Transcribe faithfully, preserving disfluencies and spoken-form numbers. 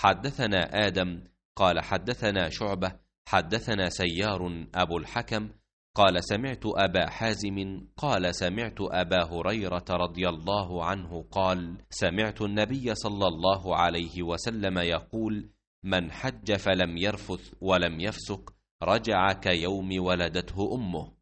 حدثنا آدم قال حدثنا شعبة حدثنا سيار أبو الحكم قال سمعت أبا حازم قال سمعت أبا هريرة رضي الله عنه قال سمعت النبي صلى الله عليه وسلم يقول من حج فلم يرفث ولم يفسق رجع كيوم ولدته أمه.